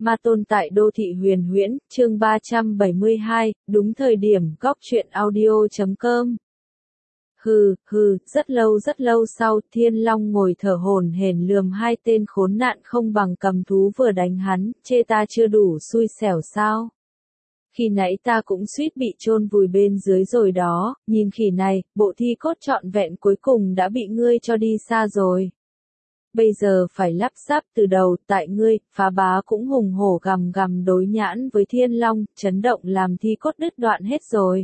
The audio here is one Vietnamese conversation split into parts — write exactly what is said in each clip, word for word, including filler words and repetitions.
Ma tôn tại đô thị huyền huyễn, chương ba trăm bảy mươi hai, đúng thời điểm, góc truyện audio chấm com. Hừ, hừ, rất lâu rất lâu sau, Thiên Long ngồi thở hổn hển lườm hai tên khốn nạn không bằng cầm thú vừa đánh hắn, chê ta chưa đủ xui xẻo sao? Khi nãy ta cũng suýt bị chôn vùi bên dưới rồi đó, nhìn khỉ này, bộ thi cốt trọn vẹn cuối cùng đã bị ngươi cho đi xa rồi. Bây giờ phải lắp ráp từ đầu, tại ngươi, Phá Bá cũng hùng hổ gầm gầm đối nhãn với Thiên Long, chấn động làm thi cốt đứt đoạn hết rồi.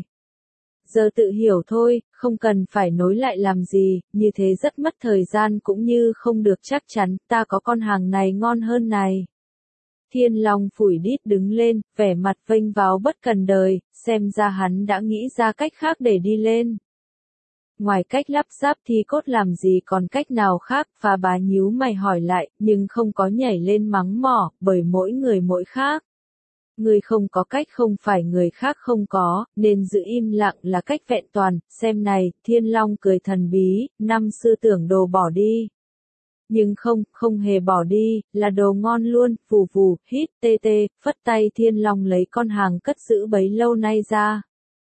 Giờ tự hiểu thôi, không cần phải nối lại làm gì, như thế rất mất thời gian cũng như không được chắc chắn, ta có con hàng này ngon hơn này. Thiên Long phủi đít đứng lên, vẻ mặt vênh váo bất cần đời, xem ra hắn đã nghĩ ra cách khác để đi lên. Ngoài cách lắp ráp thi cốt làm gì còn cách nào khác, Phá Bá nhíu mày hỏi lại, nhưng không có nhảy lên mắng mỏ, bởi mỗi người mỗi khác. Người không có cách không phải người khác không có, nên giữ im lặng là cách vẹn toàn, xem này, Thiên Long cười thần bí, năm xưa tưởng đồ bỏ đi. Nhưng không, không hề bỏ đi, là đồ ngon luôn, vù vù, hít, tê tê, phất tay Thiên Long lấy con hàng cất giữ bấy lâu nay ra.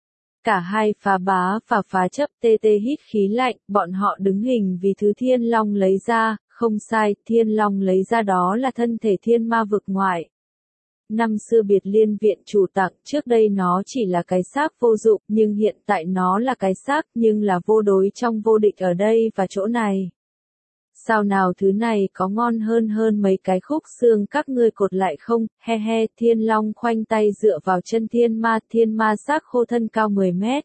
Cả hai Phá Bá và Phá Chấp tê tê hít khí lạnh, bọn họ đứng hình vì thứ Thiên Long lấy ra, không sai, Thiên Long lấy ra đó là thân thể thiên ma vực ngoại. Năm xưa Biệt Liên Viện chủ tặng, trước đây nó chỉ là cái xác vô dụng, nhưng hiện tại nó là cái xác, nhưng là vô đối trong vô địch ở đây và chỗ này. Sao nào thứ này có ngon hơn hơn mấy cái khúc xương các ngươi cột lại không, he he, Thiên Long khoanh tay dựa vào chân thiên ma, thiên ma xác khô thân cao mười mét.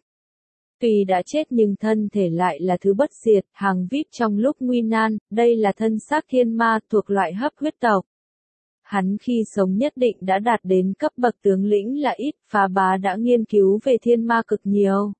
Tuy đã chết nhưng thân thể lại là thứ bất diệt, hàng vip trong lúc nguy nan, đây là thân xác thiên ma thuộc loại hấp huyết tộc. Hắn khi sống nhất định đã đạt đến cấp bậc tướng lĩnh là ít, Phá Bá đã nghiên cứu về thiên ma cực nhiều.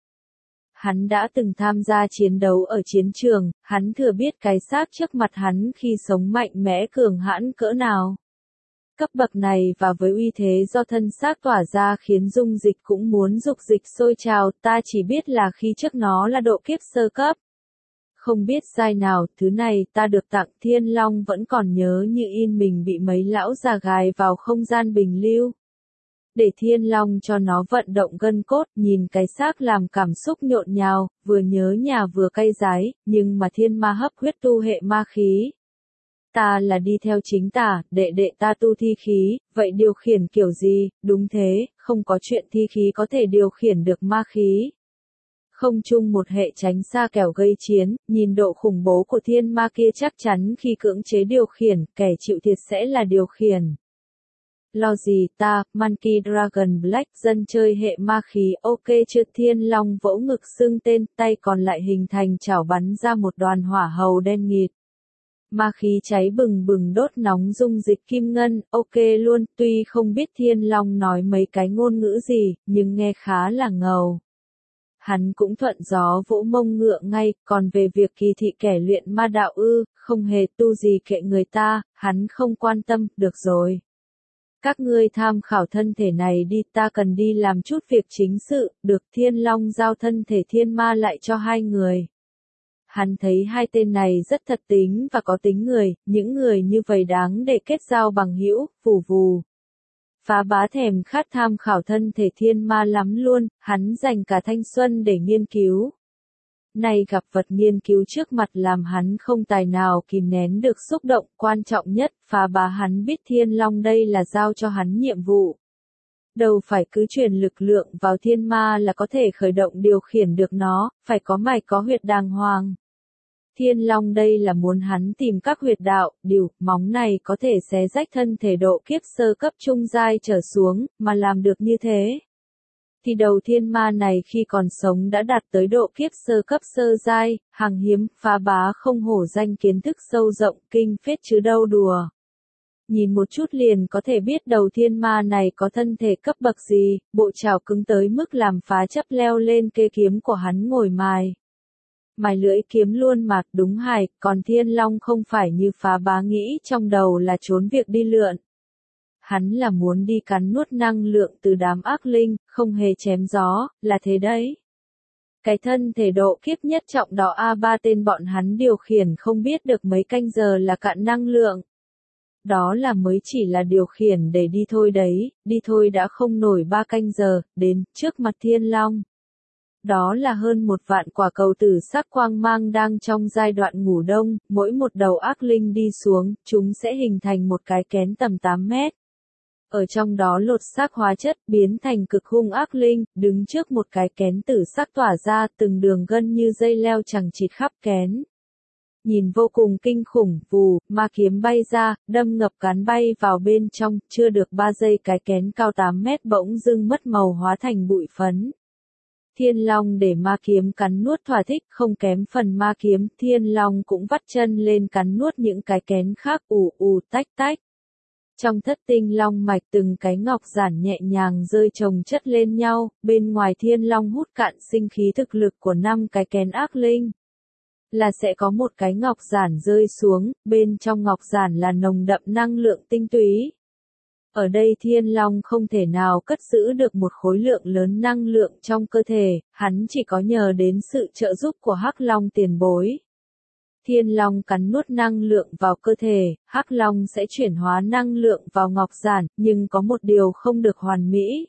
Hắn đã từng tham gia chiến đấu ở chiến trường, hắn thừa biết cái xác trước mặt hắn khi sống mạnh mẽ cường hãn cỡ nào. Cấp bậc này và với uy thế do thân xác tỏa ra khiến dung dịch cũng muốn dục dịch sôi trào, ta chỉ biết là khi trước nó là độ kiếp sơ cấp. Không biết sai nào, thứ này ta được tặng Thiên Long vẫn còn nhớ như in mình bị mấy lão già gài vào không gian bình lưu. Để Thiên Long cho nó vận động gân cốt, nhìn cái xác làm cảm xúc nhộn nhào, vừa nhớ nhà vừa cay rái, nhưng mà thiên ma hấp huyết tu hệ ma khí. Ta là đi theo chính tả, đệ đệ ta tu thi khí, vậy điều khiển kiểu gì, đúng thế, không có chuyện thi khí có thể điều khiển được ma khí. Không chung một hệ tránh xa kẻo gây chiến, nhìn độ khủng bố của thiên ma kia chắc chắn khi cưỡng chế điều khiển, kẻ chịu thiệt sẽ là điều khiển. Lo gì ta, Monkey Dragon Black, dân chơi hệ ma khí, ok chưa? Thiên Long vỗ ngực xưng tên, tay còn lại hình thành chảo bắn ra một đoàn hỏa hầu đen nghịt. Ma khí cháy bừng bừng đốt nóng dung dịch kim ngân, ok luôn, tuy không biết Thiên Long nói mấy cái ngôn ngữ gì, nhưng nghe khá là ngầu. Hắn cũng thuận gió vỗ mông ngựa ngay, còn về việc kỳ thị kẻ luyện ma đạo ư, không hề tu gì kệ người ta, hắn không quan tâm, được rồi. Các ngươi tham khảo thân thể này đi, ta cần đi làm chút việc chính sự, được. Thiên Long giao thân thể thiên ma lại cho hai người. Hắn thấy hai tên này rất thật tính và có tính người, những người như vậy đáng để kết giao bằng hữu, vù vù. Phá Bá thèm khát tham khảo thân thể thiên ma lắm luôn, hắn dành cả thanh xuân để nghiên cứu. Nay gặp vật nghiên cứu trước mặt làm hắn không tài nào kìm nén được xúc động, quan trọng nhất, Phá Bá hắn biết Thiên Long đây là giao cho hắn nhiệm vụ. Đâu phải cứ truyền lực lượng vào thiên ma là có thể khởi động điều khiển được nó, phải có mạch có huyệt đàng hoàng. Thiên Long đây là muốn hắn tìm các huyệt đạo, điều, móng này có thể xé rách thân thể độ kiếp sơ cấp trung giai trở xuống, mà làm được như thế. Thì đầu thiên ma này khi còn sống đã đạt tới độ kiếp sơ cấp sơ giai, hàng hiếm, Phá Bá không hổ danh kiến thức sâu rộng, kinh phết chứ đâu đùa. Nhìn một chút liền có thể biết đầu thiên ma này có thân thể cấp bậc gì, bộ trảo cứng tới mức làm Phá Chấp leo lên kê kiếm của hắn ngồi mài. Mài lưỡi kiếm luôn mà, đúng hài, còn Thiên Long không phải như Phá Bá nghĩ trong đầu là trốn việc đi lượn. Hắn là muốn đi cắn nuốt năng lượng từ đám ác linh, không hề chém gió, là thế đấy. Cái thân thể độ kiếp nhất trọng đó a ba tên bọn hắn điều khiển không biết được mấy canh giờ là cạn năng lượng. Đó là mới chỉ là điều khiển để đi thôi đấy, đi thôi đã không nổi ba canh giờ, đến, trước mặt Thiên Long. Đó là hơn một vạn quả cầu tử sắc quang mang đang trong giai đoạn ngủ đông, mỗi một đầu ác linh đi xuống, chúng sẽ hình thành một cái kén tầm tám mét. Ở trong đó lột xác hóa chất, biến thành cực hung ác linh, đứng trước một cái kén tử sắc tỏa ra từng đường gân như dây leo chằng chịt khắp kén. Nhìn vô cùng kinh khủng, vù, ma kiếm bay ra, đâm ngập cán bay vào bên trong, chưa được ba giây cái kén cao tám mét bỗng dưng mất màu hóa thành bụi phấn. Thiên Long để ma kiếm cắn nuốt thỏa thích, không kém phần ma kiếm, Thiên Long cũng vắt chân lên cắn nuốt những cái kén khác, ù ù tách tách. Trong thất tinh long mạch từng cái ngọc giản nhẹ nhàng rơi chồng chất lên nhau, bên ngoài Thiên Long hút cạn sinh khí thực lực của năm cái kén ác linh. Là sẽ có một cái ngọc giản rơi xuống, bên trong ngọc giản là nồng đậm năng lượng tinh túy. Ở đây Thiên Long không thể nào cất giữ được một khối lượng lớn năng lượng trong cơ thể, hắn chỉ có nhờ đến sự trợ giúp của Hắc Long tiền bối. Thiên Long cắn nuốt năng lượng vào cơ thể, Hắc Long sẽ chuyển hóa năng lượng vào ngọc giản, nhưng có một điều không được hoàn mỹ.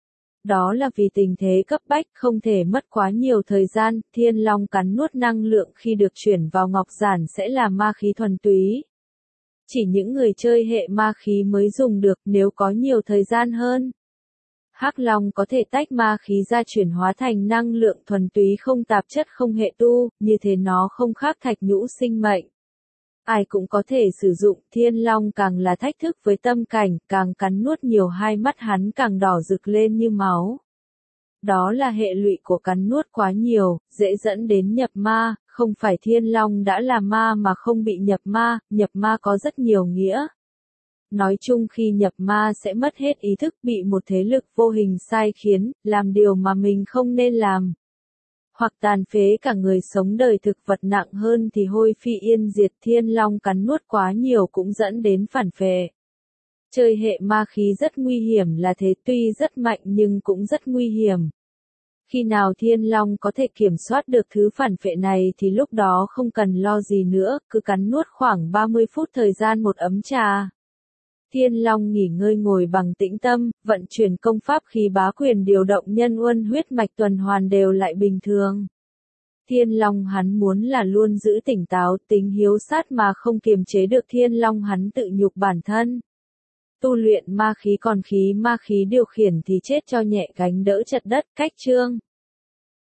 Đó là vì tình thế cấp bách không thể mất quá nhiều thời gian, Thiên Long cắn nuốt năng lượng khi được chuyển vào ngọc giản sẽ là ma khí thuần túy. Chỉ những người chơi hệ ma khí mới dùng được nếu có nhiều thời gian hơn. Hắc Long có thể tách ma khí ra chuyển hóa thành năng lượng thuần túy không tạp chất không hệ tu, như thế nó không khác thạch nhũ sinh mệnh. Ai cũng có thể sử dụng, Thiên Long càng là thách thức với tâm cảnh, càng cắn nuốt nhiều hai mắt hắn càng đỏ rực lên như máu. Đó là hệ lụy của cắn nuốt quá nhiều, dễ dẫn đến nhập ma, không phải Thiên Long đã là ma mà không bị nhập ma, nhập ma có rất nhiều nghĩa. Nói chung khi nhập ma sẽ mất hết ý thức, bị một thế lực vô hình sai khiến, làm điều mà mình không nên làm. Hoặc tàn phế cả người sống đời thực vật nặng hơn thì hôi phi yên diệt. Thiên Long cắn nuốt quá nhiều cũng dẫn đến phản phệ. Chơi hệ ma khí rất nguy hiểm là thế, tuy rất mạnh nhưng cũng rất nguy hiểm. Khi nào Thiên Long có thể kiểm soát được thứ phản phệ này thì lúc đó không cần lo gì nữa, cứ cắn nuốt khoảng ba mươi phút thời gian một ấm trà. Thiên Long nghỉ ngơi ngồi bằng tĩnh tâm, vận chuyển công pháp khí bá quyền điều động nhân uân huyết mạch tuần hoàn đều lại bình thường. Thiên Long hắn muốn là luôn giữ tỉnh táo, tính hiếu sát mà không kiềm chế được Thiên Long hắn tự nhục bản thân. Tu luyện ma khí còn khí ma khí điều khiển thì chết cho nhẹ gánh đỡ chật đất, cách chương.